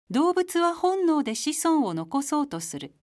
動物は本能で子孫を残そうとする。